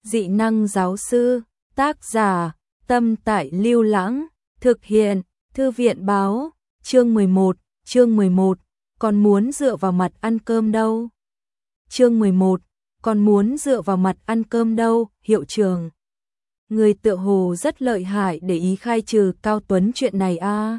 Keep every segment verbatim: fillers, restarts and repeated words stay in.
Dị năng giáo sư, tác giả, Tâm Tại Lưu Lãng, thực hiện, Thư viện báo, chương mười một, chương mười một, còn muốn dựa vào mặt ăn cơm đâu. Chương mười một, còn muốn dựa vào mặt ăn cơm đâu, hiệu trưởng. Người tựa hồ rất lợi hại để ý khai trừ Cao Tuấn chuyện này a. À.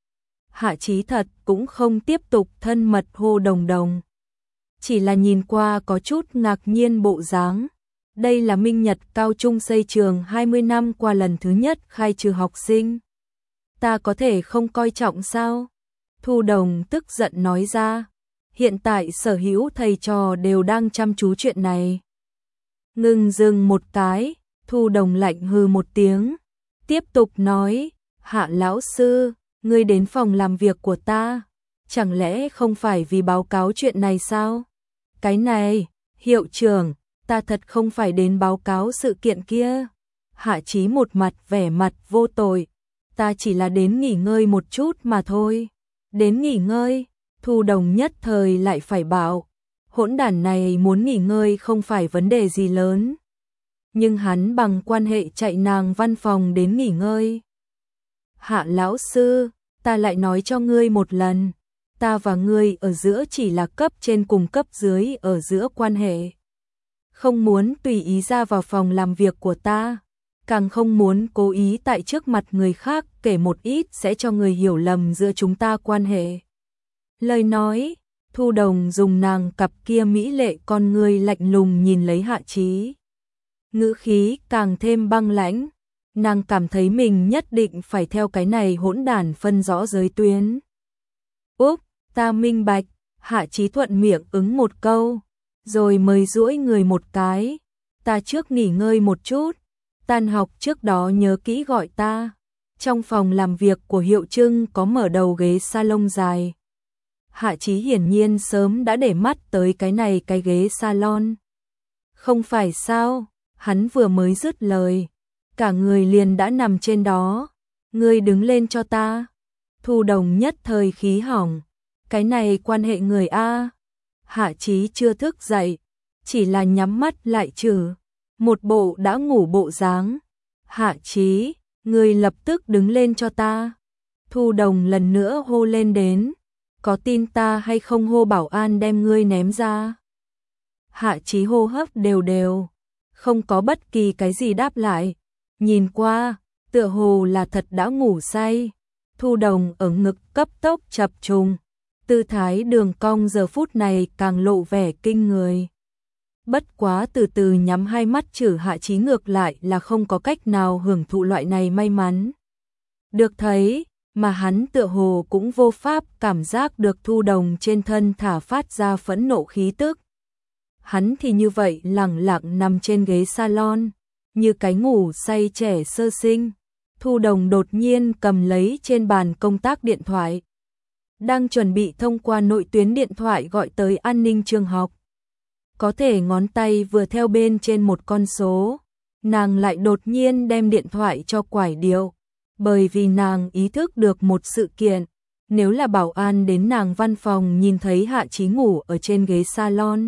Hạ Chí thật cũng không tiếp tục thân mật hô Đồng Đồng. Chỉ là nhìn qua có chút ngạc nhiên bộ dáng. Đây là Minh Nhật Cao Trung xây trường hai mươi năm qua lần thứ nhất khai trừ học sinh. Ta có thể không coi trọng sao? Thu Đồng tức giận nói ra. Hiện tại sở hữu thầy trò đều đang chăm chú chuyện này. Ngừng dừng một cái, Thu Đồng lạnh hừ một tiếng. Tiếp tục nói, Hạ lão sư, ngươi đến phòng làm việc của ta. Chẳng lẽ không phải vì báo cáo chuyện này sao? Cái này, hiệu trưởng, ta thật không phải đến báo cáo sự kiện kia. Hạ Chí một mặt vẻ mặt vô tội. Ta chỉ là đến nghỉ ngơi một chút mà thôi. Đến nghỉ ngơi, Thu Đồng nhất thời lại phải bảo. Hỗn đản này muốn nghỉ ngơi không phải vấn đề gì lớn. Nhưng hắn bằng quan hệ chạy nàng văn phòng đến nghỉ ngơi. Hạ lão sư, ta lại nói cho ngươi một lần. Ta và ngươi ở giữa chỉ là cấp trên cùng cấp dưới ở giữa quan hệ. Không muốn tùy ý ra vào phòng làm việc của ta. Càng không muốn cố ý tại trước mặt người khác kể một ít sẽ cho người hiểu lầm giữa chúng ta quan hệ. Lời nói, Thu Đồng dùng nàng cặp kia mỹ lệ con người lạnh lùng nhìn lấy Hạ Chí. Ngữ khí càng thêm băng lãnh, nàng cảm thấy mình nhất định phải theo cái này hỗn đản phân rõ giới tuyến. Úp, ta minh bạch, Hạ Chí thuận miệng ứng một câu, rồi mời duỗi người một cái. Ta trước nghỉ ngơi một chút, tan học trước đó nhớ kỹ gọi ta. Trong phòng làm việc của Hiệu Trưng có mở đầu ghế salon dài. Hạ Chí hiển nhiên sớm đã để mắt tới cái này cái ghế salon. Không phải sao, hắn vừa mới dứt lời, cả người liền đã nằm trên đó. Ngươi đứng lên cho ta. Thu Đồng nhất thời khí hỏng. Cái này quan hệ người A. Hạ Chí chưa thức dậy, chỉ là nhắm mắt lại trừ. Một bộ đã ngủ bộ dáng. Hạ Chí, ngươi lập tức đứng lên cho ta. Thu Đồng lần nữa hô lên đến. Có tin ta hay không hô bảo an đem ngươi ném ra? Hạ Chí hô hấp đều đều, không có bất kỳ cái gì đáp lại. Nhìn qua, tựa hồ là thật đã ngủ say. Thu Đồng ở ngực cấp tốc chập trùng. Tư thái đường cong giờ phút này càng lộ vẻ kinh người. Bất quá từ từ nhắm hai mắt trừ Hạ Chí ngược lại là không có cách nào hưởng thụ loại này may mắn. Được thấy, mà hắn tựa hồ cũng vô pháp cảm giác được Thu Đồng trên thân thả phát ra phẫn nộ khí tức. Hắn thì như vậy lẳng lặng nằm trên ghế salon, như cái ngủ say trẻ sơ sinh. Thu Đồng đột nhiên cầm lấy trên bàn công tác điện thoại. Đang chuẩn bị thông qua nội tuyến điện thoại gọi tới an ninh trường học. Có thể ngón tay vừa theo bên trên một con số, nàng lại đột nhiên đem điện thoại cho quải điệu. Bởi vì nàng ý thức được một sự kiện, nếu là bảo an đến nàng văn phòng nhìn thấy Hạ Chí ngủ ở trên ghế salon,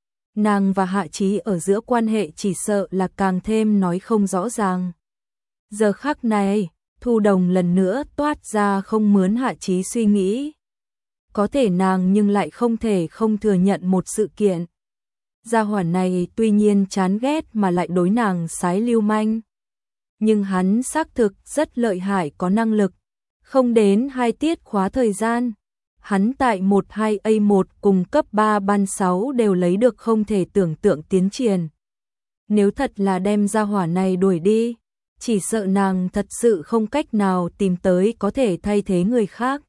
nàng và Hạ Chí ở giữa quan hệ chỉ sợ là càng thêm nói không rõ ràng. Giờ khắc này, Thu Đồng lần nữa toát ra không mướn Hạ Chí suy nghĩ. Có thể nàng nhưng lại không thể không thừa nhận một sự kiện. Gia hỏa này tuy nhiên chán ghét mà lại đối nàng sái lưu manh. Nhưng hắn xác thực rất lợi hại có năng lực. Không đến hai tiết khóa thời gian, hắn tại một hai A một cùng cấp ba ban sáu đều lấy được không thể tưởng tượng tiến triển. Nếu thật là đem gia hỏa này đuổi đi, chỉ sợ nàng thật sự không cách nào tìm tới có thể thay thế người khác.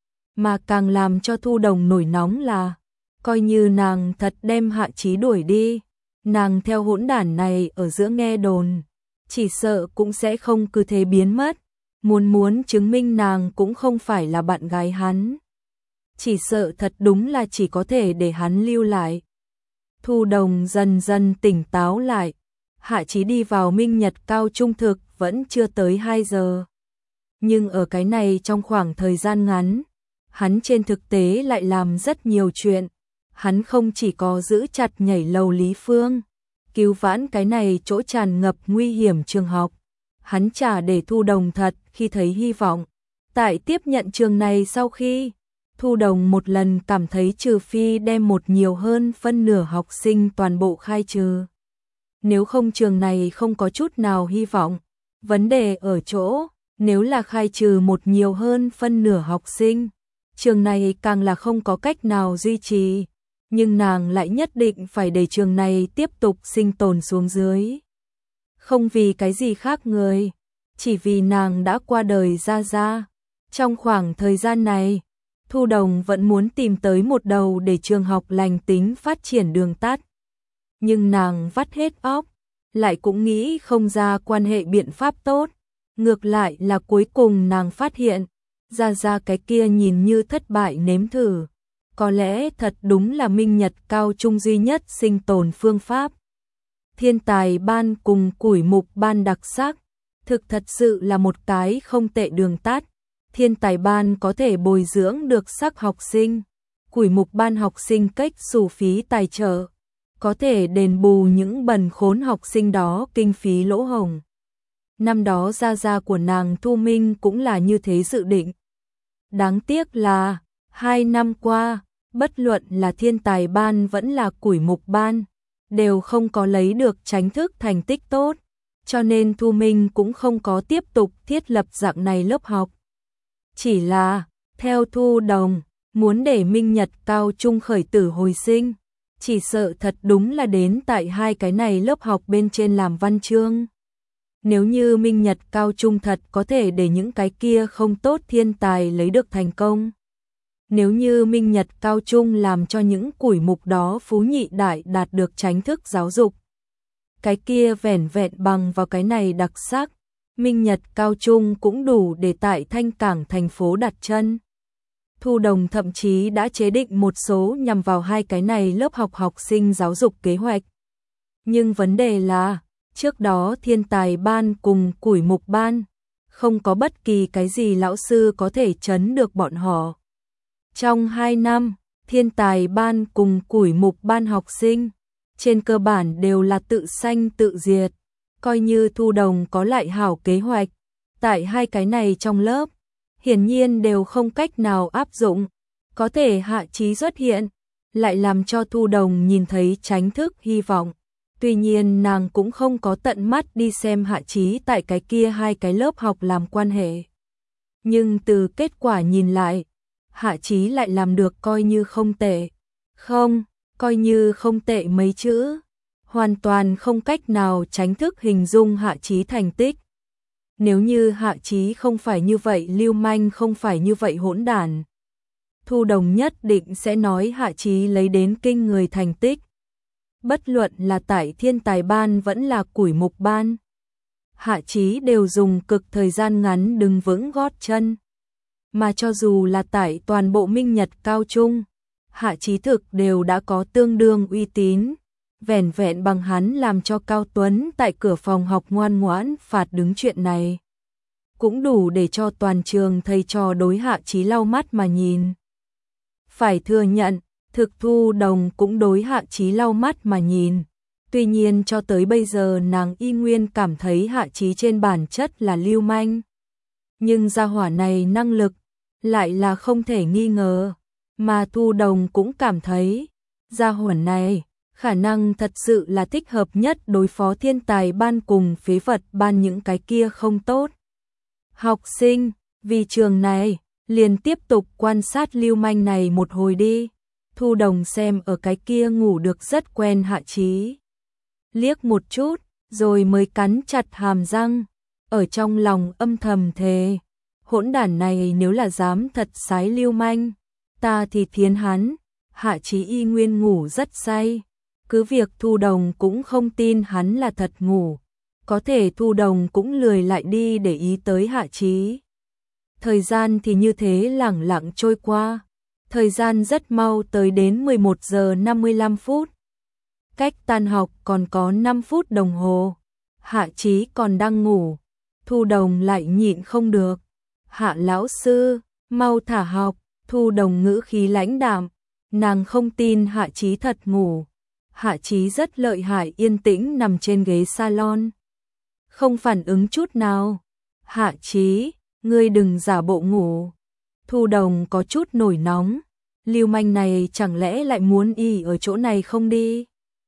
Mà càng làm cho Thu Đồng nổi nóng là, coi như nàng thật đem Hạ Chí đuổi đi, nàng theo hỗn đản này ở giữa nghe đồn, chỉ sợ cũng sẽ không cứ thế biến mất. Muốn muốn chứng minh nàng cũng không phải là bạn gái hắn. Chỉ sợ thật đúng là chỉ có thể để hắn lưu lại. Thu Đồng dần dần tỉnh táo lại. Hạ Chí đi vào Minh Nhật Cao Trung thực vẫn chưa tới hai giờ. Nhưng ở cái này trong khoảng thời gian ngắn, hắn trên thực tế lại làm rất nhiều chuyện. Hắn không chỉ có giữ chặt nhảy lầu Lý Phương, cứu vãn cái này chỗ tràn ngập nguy hiểm trường học. Hắn trả để Thu Đồng thật khi thấy hy vọng. Tại tiếp nhận trường này sau khi, Thu Đồng một lần cảm thấy trừ phi đem một nhiều hơn phân nửa học sinh toàn bộ khai trừ. Nếu không trường này không có chút nào hy vọng. Vấn đề ở chỗ, nếu là khai trừ một nhiều hơn phân nửa học sinh, trường này càng là không có cách nào duy trì. Nhưng nàng lại nhất định phải để trường này tiếp tục sinh tồn xuống dưới. Không vì cái gì khác người, chỉ vì nàng đã qua đời ra ra. Trong khoảng thời gian này, Thu Đồng vẫn muốn tìm tới một đầu để trường học lành tính phát triển đường tắt. Nhưng nàng vắt hết óc, lại cũng nghĩ không ra quan hệ biện pháp tốt. Ngược lại là cuối cùng nàng phát hiện, ra ra cái kia nhìn như thất bại nếm thử. Có lẽ thật đúng là minh nhật cao trung duy nhất sinh tồn phương pháp. Thiên tài ban cùng củi mục ban đặc sắc, thực thật sự là một cái không tệ đường tắt. Thiên tài ban có thể bồi dưỡng được sắc học sinh, củi mục ban học sinh cách xù phí tài trợ, có thể đền bù những bần khốn học sinh đó kinh phí lỗ hổng. Năm đó gia gia của nàng Thu Minh cũng là như thế dự định. Đáng tiếc là, hai năm qua, bất luận là thiên tài ban vẫn là củi mục ban, đều không có lấy được chính thức thành tích tốt, cho nên Thu Minh cũng không có tiếp tục thiết lập dạng này lớp học. Chỉ là, theo Thu Đồng, muốn để minh nhật cao trung khởi tử hồi sinh, chỉ sợ thật đúng là đến tại hai cái này lớp học bên trên làm văn chương. Nếu như minh nhật cao trung thật có thể để những cái kia không tốt thiên tài lấy được thành công. Nếu như minh nhật cao trung làm cho những củi mục đó phú nhị đại đạt được chính thức giáo dục. Cái kia vẻn vẹn bằng vào cái này đặc sắc, minh nhật cao trung cũng đủ để tại Thanh Cảng thành phố đặt chân. Thu Đồng thậm chí đã chế định một số nhằm vào hai cái này lớp học học sinh giáo dục kế hoạch. Nhưng vấn đề là, trước đó thiên tài ban cùng củi mục ban, không có bất kỳ cái gì lão sư có thể chấn được bọn họ. Trong hai năm, thiên tài ban cùng củi mục ban học sinh, trên cơ bản đều là tự sanh tự diệt, coi như Thu Đồng có lại hảo kế hoạch, tại hai cái này trong lớp, hiển nhiên đều không cách nào áp dụng, có thể Hạ Chí xuất hiện, lại làm cho Thu Đồng nhìn thấy chính thức hy vọng. Tuy nhiên nàng cũng không có tận mắt đi xem Hạ Chí tại cái kia hai cái lớp học làm quan hệ. Nhưng từ kết quả nhìn lại, Hạ Chí lại làm được coi như không tệ. Không, coi như không tệ mấy chữ. Hoàn toàn không cách nào chính thức hình dung Hạ Chí thành tích. Nếu như Hạ Chí không phải như vậy lưu manh, không phải như vậy hỗn đản, Thu Đồng nhất định sẽ nói Hạ Chí lấy đến kinh người thành tích. Bất luận là tại thiên tài ban vẫn là củi mục ban, Hạ Chí đều dùng cực thời gian ngắn đứng vững gót chân. Mà cho dù là tại toàn bộ minh nhật cao trung, Hạ Chí thực đều đã có tương đương uy tín. Vẻn vẹn bằng hắn làm cho Cao Tuấn tại cửa phòng học ngoan ngoãn phạt đứng chuyện này, cũng đủ để cho toàn trường thầy trò đối Hạ Chí lau mắt mà nhìn. Phải thừa nhận, thực Thu Đồng cũng đối Hạ Chí lau mắt mà nhìn. Tuy nhiên cho tới bây giờ nàng y nguyên cảm thấy Hạ Chí trên bản chất là lưu manh. Nhưng gia hỏa này năng lực lại là không thể nghi ngờ. Mà Thu Đồng cũng cảm thấy gia hỏa này khả năng thật sự là thích hợp nhất đối phó thiên tài ban cùng phế vật ban những cái kia không tốt. Học sinh, vì trường này, liền tiếp tục quan sát lưu manh này một hồi đi. Thu Đồng xem ở cái kia ngủ được rất quen Hạ Chí. Liếc một chút, rồi mới cắn chặt hàm răng, ở trong lòng âm thầm thề. Hỗn đản này nếu là dám thật sái lưu manh, ta thì thiến hắn. Hạ Chí y nguyên ngủ rất say. Cứ việc Thu Đồng cũng không tin hắn là thật ngủ. Có thể Thu Đồng cũng lười lại đi để ý tới Hạ Chí. Thời gian thì như thế lẳng lặng trôi qua. Thời gian rất mau tới đến mười một giờ năm mươi lăm phút. Cách tan học còn có năm phút đồng hồ. Hạ Chí còn đang ngủ. Thu Đồng lại nhịn không được. Hạ lão sư, mau thả học. Thu Đồng ngữ khí lãnh đạm. Nàng không tin Hạ Chí thật ngủ. Hạ Chí rất lợi hại, yên tĩnh nằm trên ghế salon, không phản ứng chút nào. Hạ Chí, ngươi đừng giả bộ ngủ. Thu Đồng có chút nổi nóng, lưu manh này chẳng lẽ lại muốn y ở chỗ này không đi?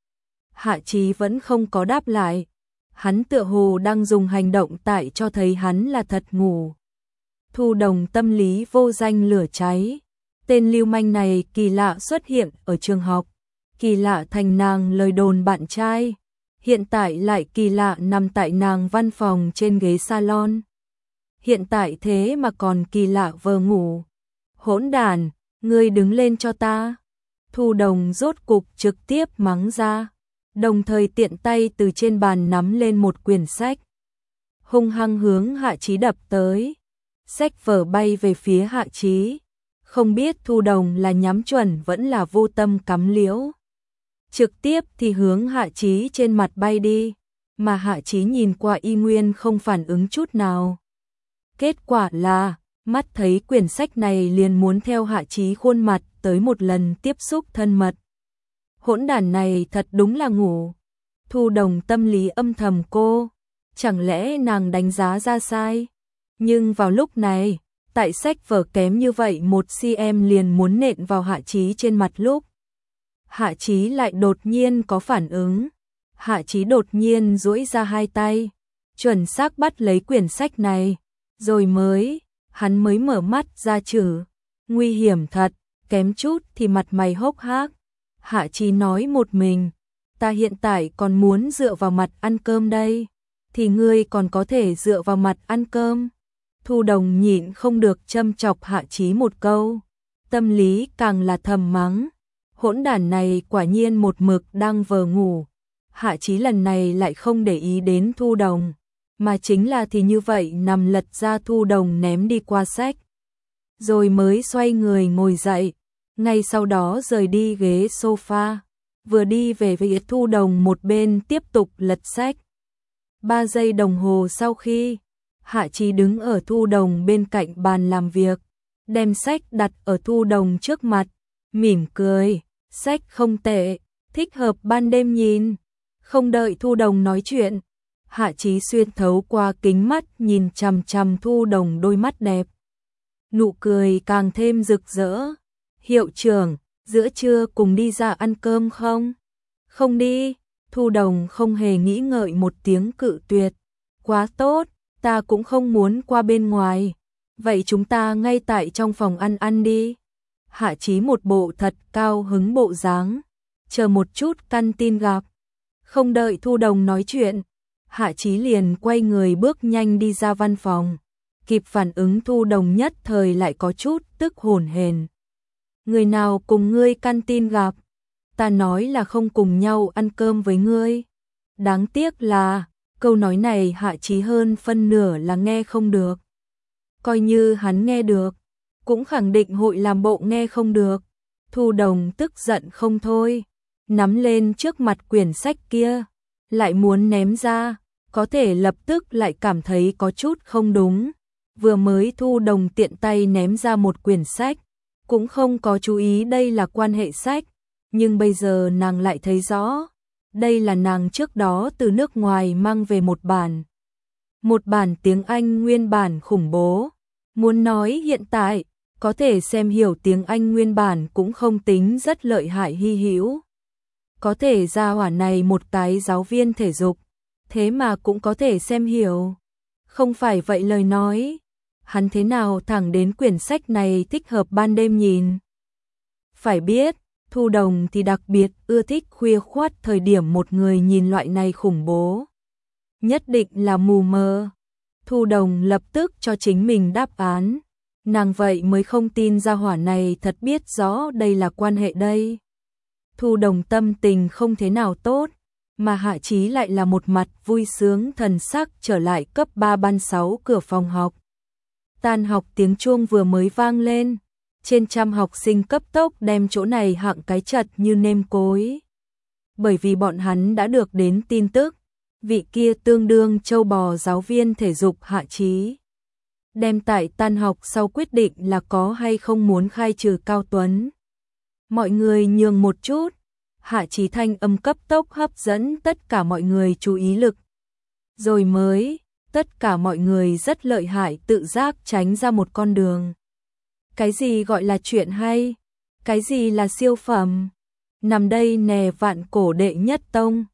Hạ Chí vẫn không có đáp lại, hắn tựa hồ đang dùng hành động tại cho thấy hắn là thật ngủ. Thu Đồng tâm lý vô danh lửa cháy, tên lưu manh này kỳ lạ xuất hiện ở trường học, kỳ lạ thành nàng lời đồn bạn trai, hiện tại lại kỳ lạ nằm tại nàng văn phòng trên ghế salon. Hiện tại thế mà còn kỳ lạ vờ ngủ. Hỗn đàn, ngươi đứng lên cho ta. Thu Đồng rốt cục trực tiếp mắng ra, đồng thời tiện tay từ trên bàn nắm lên một quyển sách, hung hăng hướng Hạ Chí đập tới. Sách vở bay về phía Hạ Chí, không biết Thu Đồng là nhắm chuẩn vẫn là vô tâm cắm liễu. Trực tiếp thì hướng Hạ Chí trên mặt bay đi, mà Hạ Chí nhìn qua y nguyên không phản ứng chút nào. Kết quả là, mắt thấy quyển sách này liền muốn theo Hạ Chí khuôn mặt tới một lần tiếp xúc thân mật. Hỗn đản này thật đúng là ngủ. Thu Đồng tâm lý âm thầm cô, chẳng lẽ nàng đánh giá ra sai? Nhưng vào lúc này, tại sách vở kém như vậy một xăng-ti-mét liền muốn nện vào Hạ Chí trên mặt lúc. Hạ Chí lại đột nhiên có phản ứng. Hạ Chí đột nhiên duỗi ra hai tay, chuẩn xác bắt lấy quyển sách này, rồi mới, hắn mới mở mắt ra chử. Nguy hiểm thật, kém chút thì mặt mày hốc hác. Hạ Chí nói một mình, ta hiện tại còn muốn dựa vào mặt ăn cơm đây, thì ngươi còn có thể dựa vào mặt ăn cơm. Thu Đồng nhịn không được châm chọc Hạ Chí một câu, tâm lý càng là thầm mắng. Hỗn đản này quả nhiên một mực đang vờ ngủ. Hạ Chí lần này lại không để ý đến Thu Đồng, mà chính là thì như vậy nằm lật ra Thu Đồng ném đi qua sách, rồi mới xoay người ngồi dậy, ngay sau đó rời đi ghế sofa, vừa đi về phía Thu Đồng một bên tiếp tục lật sách. Ba giây đồng hồ sau khi, Hạ Chí đứng ở Thu Đồng bên cạnh bàn làm việc, đem sách đặt ở Thu Đồng trước mặt, mỉm cười, sách không tệ, thích hợp ban đêm nhìn. Không đợi Thu Đồng nói chuyện, Hạ Chí xuyên thấu qua kính mắt nhìn chằm chằm Thu Đồng đôi mắt đẹp. Nụ cười càng thêm rực rỡ. Hiệu trưởng, giữa trưa cùng đi ra ăn cơm không? Không đi. Thu Đồng không hề nghĩ ngợi một tiếng cự tuyệt. Quá tốt, ta cũng không muốn qua bên ngoài. Vậy chúng ta ngay tại trong phòng ăn ăn đi. Hạ Chí một bộ thật cao hứng bộ dáng. Chờ một chút căn tin gặp. Không đợi Thu Đồng nói chuyện, Hạ Chí liền quay người bước nhanh đi ra văn phòng. Kịp phản ứng Thu Đồng nhất thời lại có chút tức hổn hển. Người nào cùng ngươi căn tin gặp? Ta nói là không cùng nhau ăn cơm với ngươi. Đáng tiếc là, câu nói này Hạ Chí hơn phân nửa là nghe không được. Coi như hắn nghe được, cũng khẳng định hội làm bộ nghe không được. Thu Đồng tức giận không thôi, nắm lên trước mặt quyển sách kia, lại muốn ném ra, có thể lập tức lại cảm thấy có chút không đúng. Vừa mới Thu Đồng tiện tay ném ra một quyển sách, cũng không có chú ý đây là quan hệ sách, nhưng bây giờ nàng lại thấy rõ, đây là nàng trước đó từ nước ngoài mang về một bản. Một bản tiếng Anh nguyên bản khủng bố. Muốn nói hiện tại, có thể xem hiểu tiếng Anh nguyên bản cũng không tính rất lợi hại hy hữu. Có thể ra hỏa này một cái giáo viên thể dục, thế mà cũng có thể xem hiểu. Không phải vậy lời nói, hắn thế nào thẳng đến quyển sách này thích hợp ban đêm nhìn. Phải biết, Thu Đồng thì đặc biệt ưa thích khuya khoắt thời điểm một người nhìn loại này khủng bố. Nhất định là mù mờ. Thu Đồng lập tức cho chính mình đáp án. Nàng vậy mới không tin ra hỏa này thật biết rõ đây là quan hệ đây. Thu Đồng tâm tình không thế nào tốt, mà Hạ Chí lại là một mặt vui sướng thần sắc trở lại cấp ba ban sáu cửa phòng học. Tan học tiếng chuông vừa mới vang lên, trên trăm học sinh cấp tốc đem chỗ này hạng cái chật như nêm cối. Bởi vì bọn hắn đã được đến tin tức, vị kia tương đương châu bò giáo viên thể dục Hạ Chí đem tại tan học sau quyết định là có hay không muốn khai trừ Cao Tuấn. Mọi người nhường một chút, Hạ Chí thanh âm cấp tốc hấp dẫn tất cả mọi người chú ý lực. Rồi mới, tất cả mọi người rất lợi hại tự giác tránh ra một con đường. Cái gì gọi là chuyện hay? Cái gì là siêu phẩm? Nằm đây nè vạn cổ đệ nhất tông.